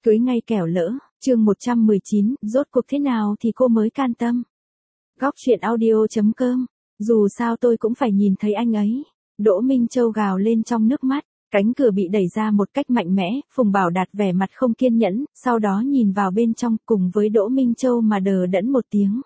Cưới ngay kẻo lỡ, chương 119, rốt cuộc thế nào thì cô mới can tâm. Góc truyện audio.com, dù sao tôi cũng phải nhìn thấy anh ấy. Đỗ Minh Châu gào lên trong nước mắt, cánh cửa bị đẩy ra một cách mạnh mẽ, Phùng Bảo Đạt vẻ mặt không kiên nhẫn, sau đó nhìn vào bên trong cùng với Đỗ Minh Châu mà đờ đẫn một tiếng.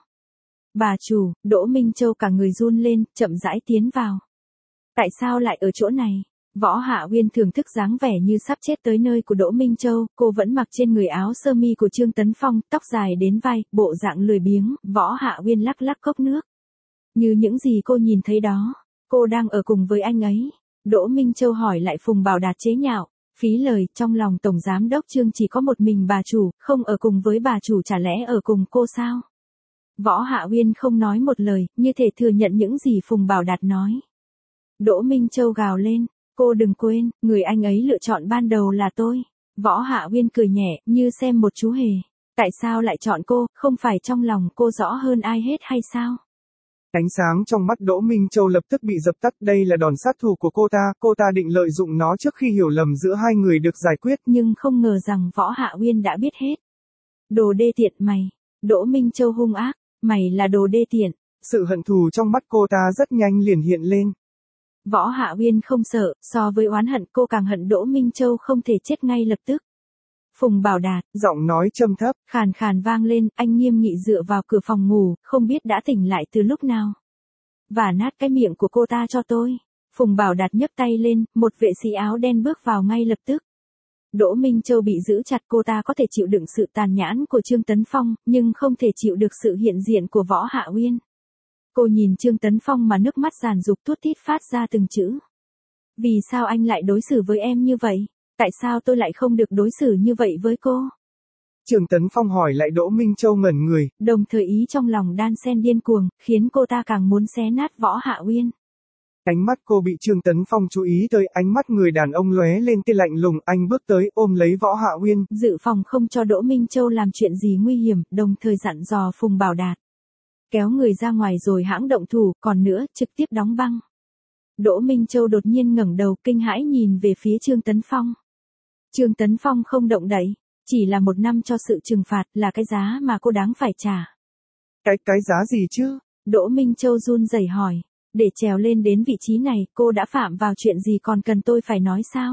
Bà chủ, Đỗ Minh Châu cả người run lên, chậm rãi tiến vào. Tại sao lại ở chỗ này? Võ Hạ Uyên thưởng thức dáng vẻ như sắp chết tới nơi của Đỗ Minh Châu, cô vẫn mặc trên người áo sơ mi của Trương Tấn Phong, tóc dài đến vai, bộ dạng lười biếng, Võ Hạ Uyên lắc lắc cốc nước. Như những gì cô nhìn thấy đó, cô đang ở cùng với anh ấy. Đỗ Minh Châu hỏi lại Phùng Bảo Đạt chế nhạo, phí lời, trong lòng Tổng Giám đốc Trương chỉ có một mình bà chủ, không ở cùng với bà chủ chả lẽ ở cùng cô sao? Võ Hạ Uyên không nói một lời, như thể thừa nhận những gì Phùng Bảo Đạt nói. Đỗ Minh Châu gào lên, cô đừng quên, người anh ấy lựa chọn ban đầu là tôi. Võ Hạ Uyên cười nhẹ, như xem một chú hề. Tại sao lại chọn cô, không phải trong lòng cô rõ hơn ai hết hay sao? Ánh sáng trong mắt Đỗ Minh Châu lập tức bị dập tắt, đây là đòn sát thủ của cô ta định lợi dụng nó trước khi hiểu lầm giữa hai người được giải quyết. Nhưng không ngờ rằng Võ Hạ Uyên đã biết hết. Đồ đê tiện mày, Đỗ Minh Châu hung ác, mày là đồ đê tiện. Sự hận thù trong mắt cô ta rất nhanh liền hiện lên. Võ Hạ Uyên không sợ, so với oán hận cô càng hận Đỗ Minh Châu không thể chết ngay lập tức. Phùng Bảo Đạt, giọng nói trầm thấp, khàn khàn vang lên, anh nghiêm nghị dựa vào cửa phòng ngủ, không biết đã tỉnh lại từ lúc nào. Vả nát cái miệng của cô ta cho tôi. Phùng Bảo Đạt nhấc tay lên, một vệ sĩ áo đen bước vào ngay lập tức. Đỗ Minh Châu bị giữ chặt, cô ta có thể chịu đựng sự tàn nhẫn của Trương Tấn Phong, nhưng không thể chịu được sự hiện diện của Võ Hạ Uyên. Cô nhìn Trương Tấn Phong mà nước mắt giàn giụp tuốt tít phát ra từng chữ. Vì sao anh lại đối xử với em như vậy? Tại sao tôi lại không được đối xử như vậy với cô? Trương Tấn Phong hỏi lại. Đỗ Minh Châu ngẩn người. Đồng thời ý trong lòng đan xen điên cuồng, khiến cô ta càng muốn xé nát Võ Hạ Uyên. Ánh mắt cô bị Trương Tấn Phong chú ý tới, ánh mắt người đàn ông lóe lên tia lạnh lùng, anh bước tới ôm lấy Võ Hạ Uyên. Dự phòng không cho Đỗ Minh Châu làm chuyện gì nguy hiểm, đồng thời dặn dò Phùng Bảo Đạt. Kéo người ra ngoài rồi hãng động thủ, còn nữa, trực tiếp đóng băng. Đỗ Minh Châu đột nhiên ngẩng đầu kinh hãi nhìn về phía Trương Tấn Phong. Trương Tấn Phong không động đậy, chỉ là 1 năm cho sự trừng phạt là cái giá mà cô đáng phải trả. Cái giá gì chứ? Đỗ Minh Châu run rẩy hỏi, để trèo lên đến vị trí này, cô đã phạm vào chuyện gì còn cần tôi phải nói sao?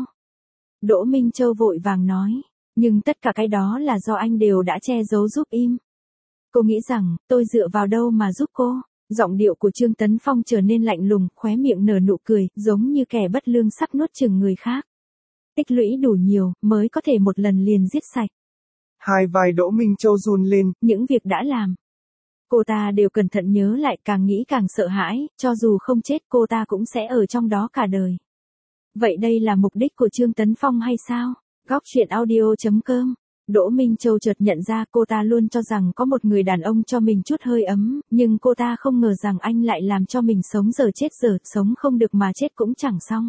Đỗ Minh Châu vội vàng nói, nhưng tất cả cái đó là do anh đều đã che giấu giúp im. Cô nghĩ rằng, tôi dựa vào đâu mà giúp cô? Giọng điệu của Trương Tấn Phong trở nên lạnh lùng, khóe miệng nở nụ cười, giống như kẻ bất lương sắp nuốt chửng người khác. Tích lũy đủ nhiều, mới có thể một lần liền giết sạch. Hai vai Đỗ Minh Châu run lên. Những việc đã làm, cô ta đều cẩn thận nhớ lại, càng nghĩ càng sợ hãi, cho dù không chết cô ta cũng sẽ ở trong đó cả đời. Vậy đây là mục đích của Trương Tấn Phong hay sao? Góc truyện audio.com. Đỗ Minh Châu chợt nhận ra cô ta luôn cho rằng có một người đàn ông cho mình chút hơi ấm, nhưng cô ta không ngờ rằng anh lại làm cho mình sống giờ chết giờ, sống không được mà chết cũng chẳng xong.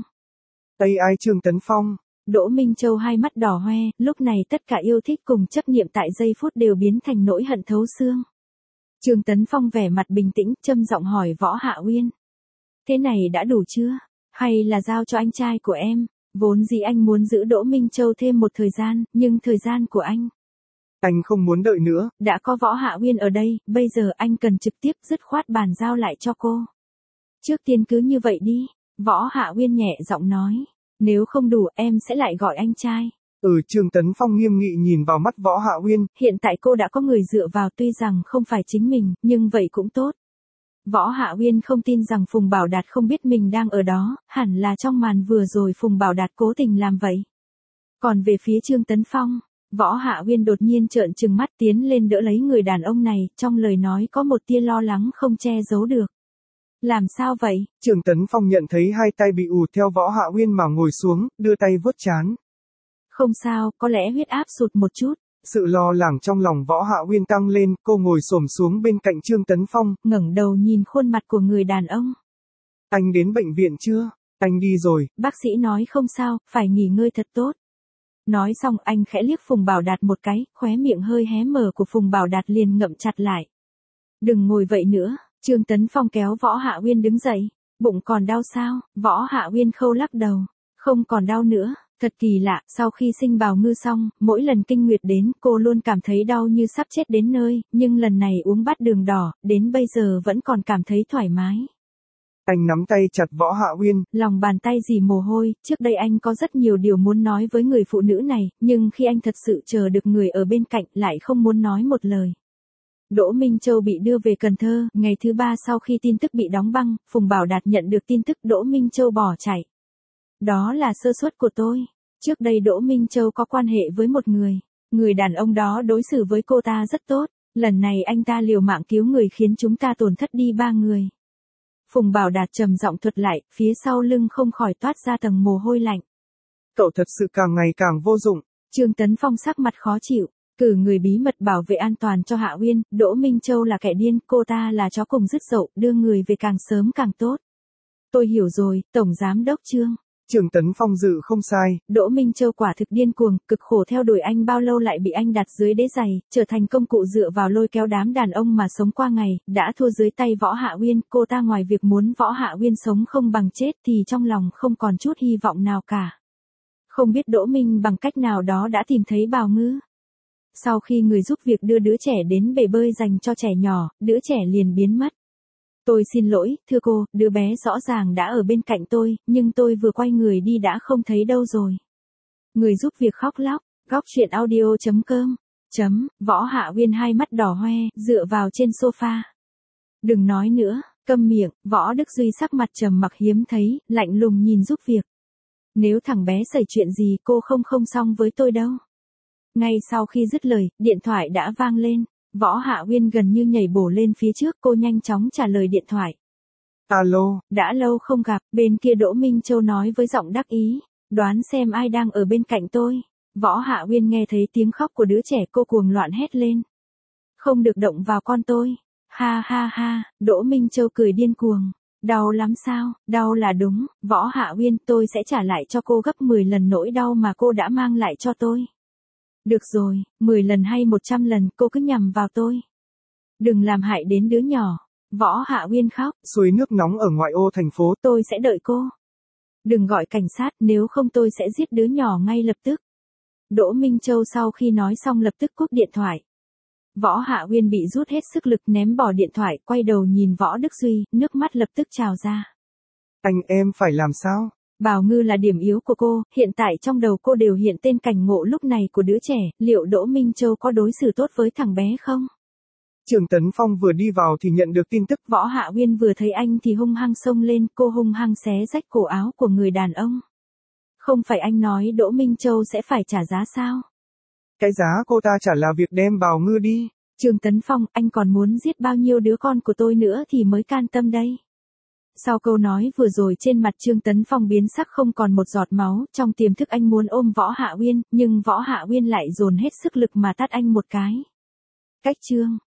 AI Trương Tấn Phong. Đỗ Minh Châu hai mắt đỏ hoe, lúc này tất cả yêu thích cùng chấp niệm tại giây phút đều biến thành nỗi hận thấu xương. Trương Tấn Phong vẻ mặt bình tĩnh, châm giọng hỏi Võ Hạ Uyên. Thế này đã đủ chưa? Hay là giao cho anh trai của em? Vốn dĩ anh muốn giữ Đỗ Minh Châu thêm một thời gian, nhưng thời gian của anh không muốn đợi nữa. Đã có Võ Hạ Uyên ở đây, bây giờ anh cần trực tiếp dứt khoát bàn giao lại cho cô. Trước tiên cứ như vậy đi, Võ Hạ Uyên nhẹ giọng nói. Nếu không đủ em sẽ lại gọi anh trai. Trương Tấn Phong nghiêm nghị nhìn vào mắt Võ Hạ Uyên. Hiện tại cô đã có người dựa vào, tuy rằng không phải chính mình, nhưng vậy cũng tốt. Võ Hạ Uyên không tin rằng Phùng Bảo Đạt không biết mình đang ở đó, hẳn là trong màn vừa rồi Phùng Bảo Đạt cố tình làm vậy. Còn về phía Trương Tấn Phong, Võ Hạ Uyên đột nhiên trợn trừng mắt tiến lên đỡ lấy người đàn ông này, trong lời nói có một tia lo lắng không che giấu được. Làm sao vậy? Trương Tấn Phong nhận thấy hai tay bị ù theo Võ Hạ Uyên mà ngồi xuống, đưa tay vuốt trán. Không sao, có lẽ huyết áp sụt một chút. Sự lo lắng trong lòng Võ Hạ Uyên tăng lên, cô ngồi xổm xuống bên cạnh Trương Tấn Phong, ngẩng đầu nhìn khuôn mặt của người đàn ông. Anh đến bệnh viện chưa? Anh đi rồi. Bác sĩ nói không sao, phải nghỉ ngơi thật tốt. Nói xong anh khẽ liếc Phùng Bảo Đạt một cái, khóe miệng hơi hé mở của Phùng Bảo Đạt liền ngậm chặt lại. Đừng ngồi vậy nữa. Trương Tấn Phong kéo Võ Hạ Uyên đứng dậy. Bụng còn đau sao? Võ Hạ Uyên khâu lắc đầu. Không còn đau nữa. Thật kỳ lạ, sau khi sinh Bào Ngư xong, mỗi lần kinh nguyệt đến, cô luôn cảm thấy đau như sắp chết đến nơi, nhưng lần này uống bát đường đỏ, đến bây giờ vẫn còn cảm thấy thoải mái. Anh nắm tay chặt Võ Hạ Uyên. Lòng bàn tay dì mồ hôi, trước đây anh có rất nhiều điều muốn nói với người phụ nữ này, nhưng khi anh thật sự chờ được người ở bên cạnh lại không muốn nói một lời. Đỗ Minh Châu bị đưa về Cần Thơ, ngày thứ 3 sau khi tin tức bị đóng băng, Phùng Bảo Đạt nhận được tin tức Đỗ Minh Châu bỏ chạy. Đó là sơ suất của tôi. Trước đây Đỗ Minh Châu có quan hệ với một người đàn ông đó đối xử với cô ta rất tốt, lần này anh ta liều mạng cứu người khiến chúng ta tổn thất đi 3 người. Phùng Bảo Đạt trầm giọng thuật lại, phía sau lưng không khỏi toát ra tầng mồ hôi lạnh. Cậu thật sự càng ngày càng vô dụng. Trương Tấn Phong sắc mặt khó chịu, cử người bí mật bảo vệ an toàn cho Hạ Uyên, Đỗ Minh Châu là kẻ điên, cô ta là chó cùng dứt dậu, đưa người về càng sớm càng tốt. Tôi hiểu rồi, Tổng Giám Đốc Trương. Trương Tấn Phong dự không sai. Đỗ Minh Châu quả thực điên cuồng, cực khổ theo đuổi anh bao lâu lại bị anh đặt dưới đế giày, trở thành công cụ dựa vào lôi kéo đám đàn ông mà sống qua ngày, đã thua dưới tay Võ Hạ Uyên, cô ta ngoài việc muốn Võ Hạ Uyên sống không bằng chết thì trong lòng không còn chút hy vọng nào cả. Không biết Đỗ Minh bằng cách nào đó đã tìm thấy Bào Ngư. Sau khi người giúp việc đưa đứa trẻ đến bể bơi dành cho trẻ nhỏ, đứa trẻ liền biến mất. Tôi xin lỗi, thưa cô, đứa bé rõ ràng đã ở bên cạnh tôi, nhưng tôi vừa quay người đi đã không thấy đâu rồi. Người giúp việc khóc lóc, góc chuyện audio.com. Võ Hạ Uyên hai mắt đỏ hoe, dựa vào trên sofa. Đừng nói nữa, câm miệng, Võ Đức Duy sắc mặt trầm mặc hiếm thấy, lạnh lùng nhìn giúp việc. Nếu thằng bé xảy chuyện gì cô không xong với tôi đâu. Ngay sau khi dứt lời, điện thoại đã vang lên. Võ Hạ Uyên gần như nhảy bổ lên phía trước, cô nhanh chóng trả lời điện thoại. Alo, đã lâu không gặp, bên kia Đỗ Minh Châu nói với giọng đắc ý, đoán xem ai đang ở bên cạnh tôi. Võ Hạ Uyên nghe thấy tiếng khóc của đứa trẻ cô cuồng loạn hét lên. Không được động vào con tôi. Ha ha ha, Đỗ Minh Châu cười điên cuồng. Đau lắm sao, đau là đúng, Võ Hạ Uyên tôi sẽ trả lại cho cô gấp 10 lần nỗi đau mà cô đã mang lại cho tôi. Được rồi, 10 lần hay 100 lần cô cứ nhằm vào tôi. Đừng làm hại đến đứa nhỏ. Võ Hạ Uyên khóc. Suối nước nóng ở ngoại ô thành phố. Tôi sẽ đợi cô. Đừng gọi cảnh sát, nếu không tôi sẽ giết đứa nhỏ ngay lập tức. Đỗ Minh Châu sau khi nói xong lập tức cúp điện thoại. Võ Hạ Uyên bị rút hết sức lực ném bỏ điện thoại, quay đầu nhìn Võ Đức Duy, nước mắt lập tức trào ra. Anh em phải làm sao? Bào Ngư là điểm yếu của cô, hiện tại trong đầu cô đều hiện tên cảnh ngộ lúc này của đứa trẻ, liệu Đỗ Minh Châu có đối xử tốt với thằng bé không? Trương Tấn Phong vừa đi vào thì nhận được tin tức. Võ Hạ Uyên vừa thấy anh thì hung hăng xông lên, cô hung hăng xé rách cổ áo của người đàn ông. Không phải anh nói Đỗ Minh Châu sẽ phải trả giá sao? Cái giá cô ta trả là việc đem Bào Ngư đi. Trương Tấn Phong, anh còn muốn giết bao nhiêu đứa con của tôi nữa thì mới can tâm đây? Sau câu nói vừa rồi trên mặt Trương Tấn Phong biến sắc không còn một giọt máu, trong tiềm thức anh muốn ôm Võ Hạ Uyên, nhưng Võ Hạ Uyên lại dồn hết sức lực mà tát anh một cái. Cách Trương